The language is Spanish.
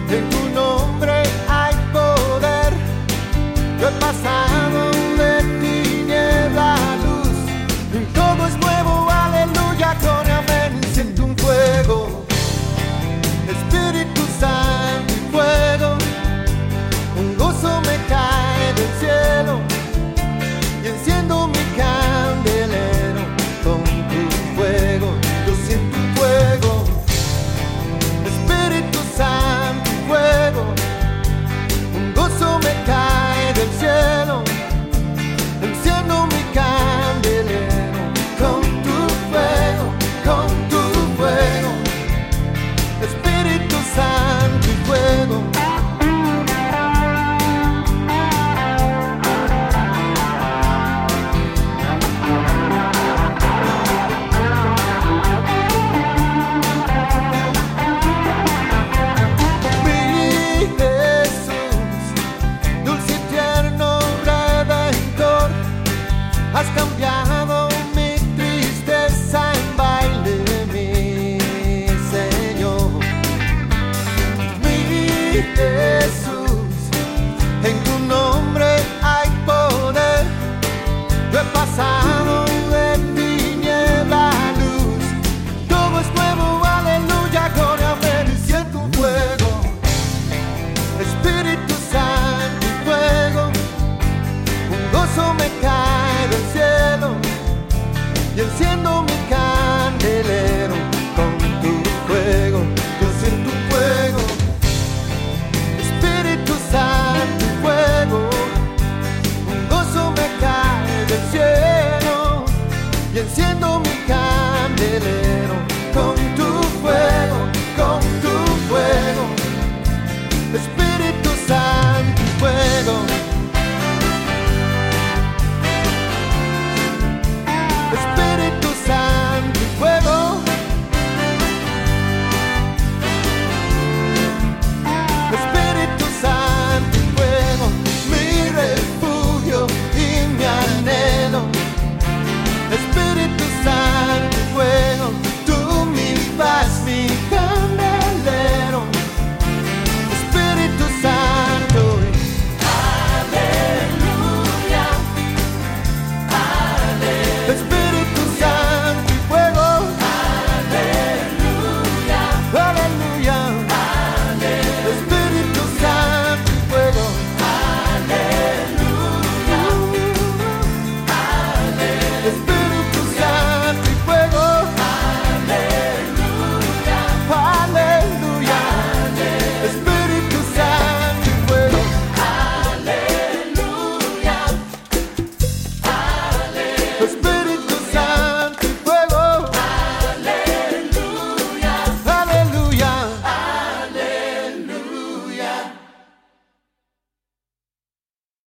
En tu nombre hay poder. Yo he pasado de tiniebla a luz y todo es nuevo, aleluya, con amén. Siento un fuego, Espíritu Santo y fuego. Un gozo me cae del cielo y enciendo mi candelero con tu fuego. Yo siento un fuego, Espíritu Santo y fuego. Un gozo me cae del cielo, enciendo mi candelero con tu fuego, con tu fuego. Espíritu Santo y fuego. Has cambiado mi tristeza en baile, mi Señor. Mi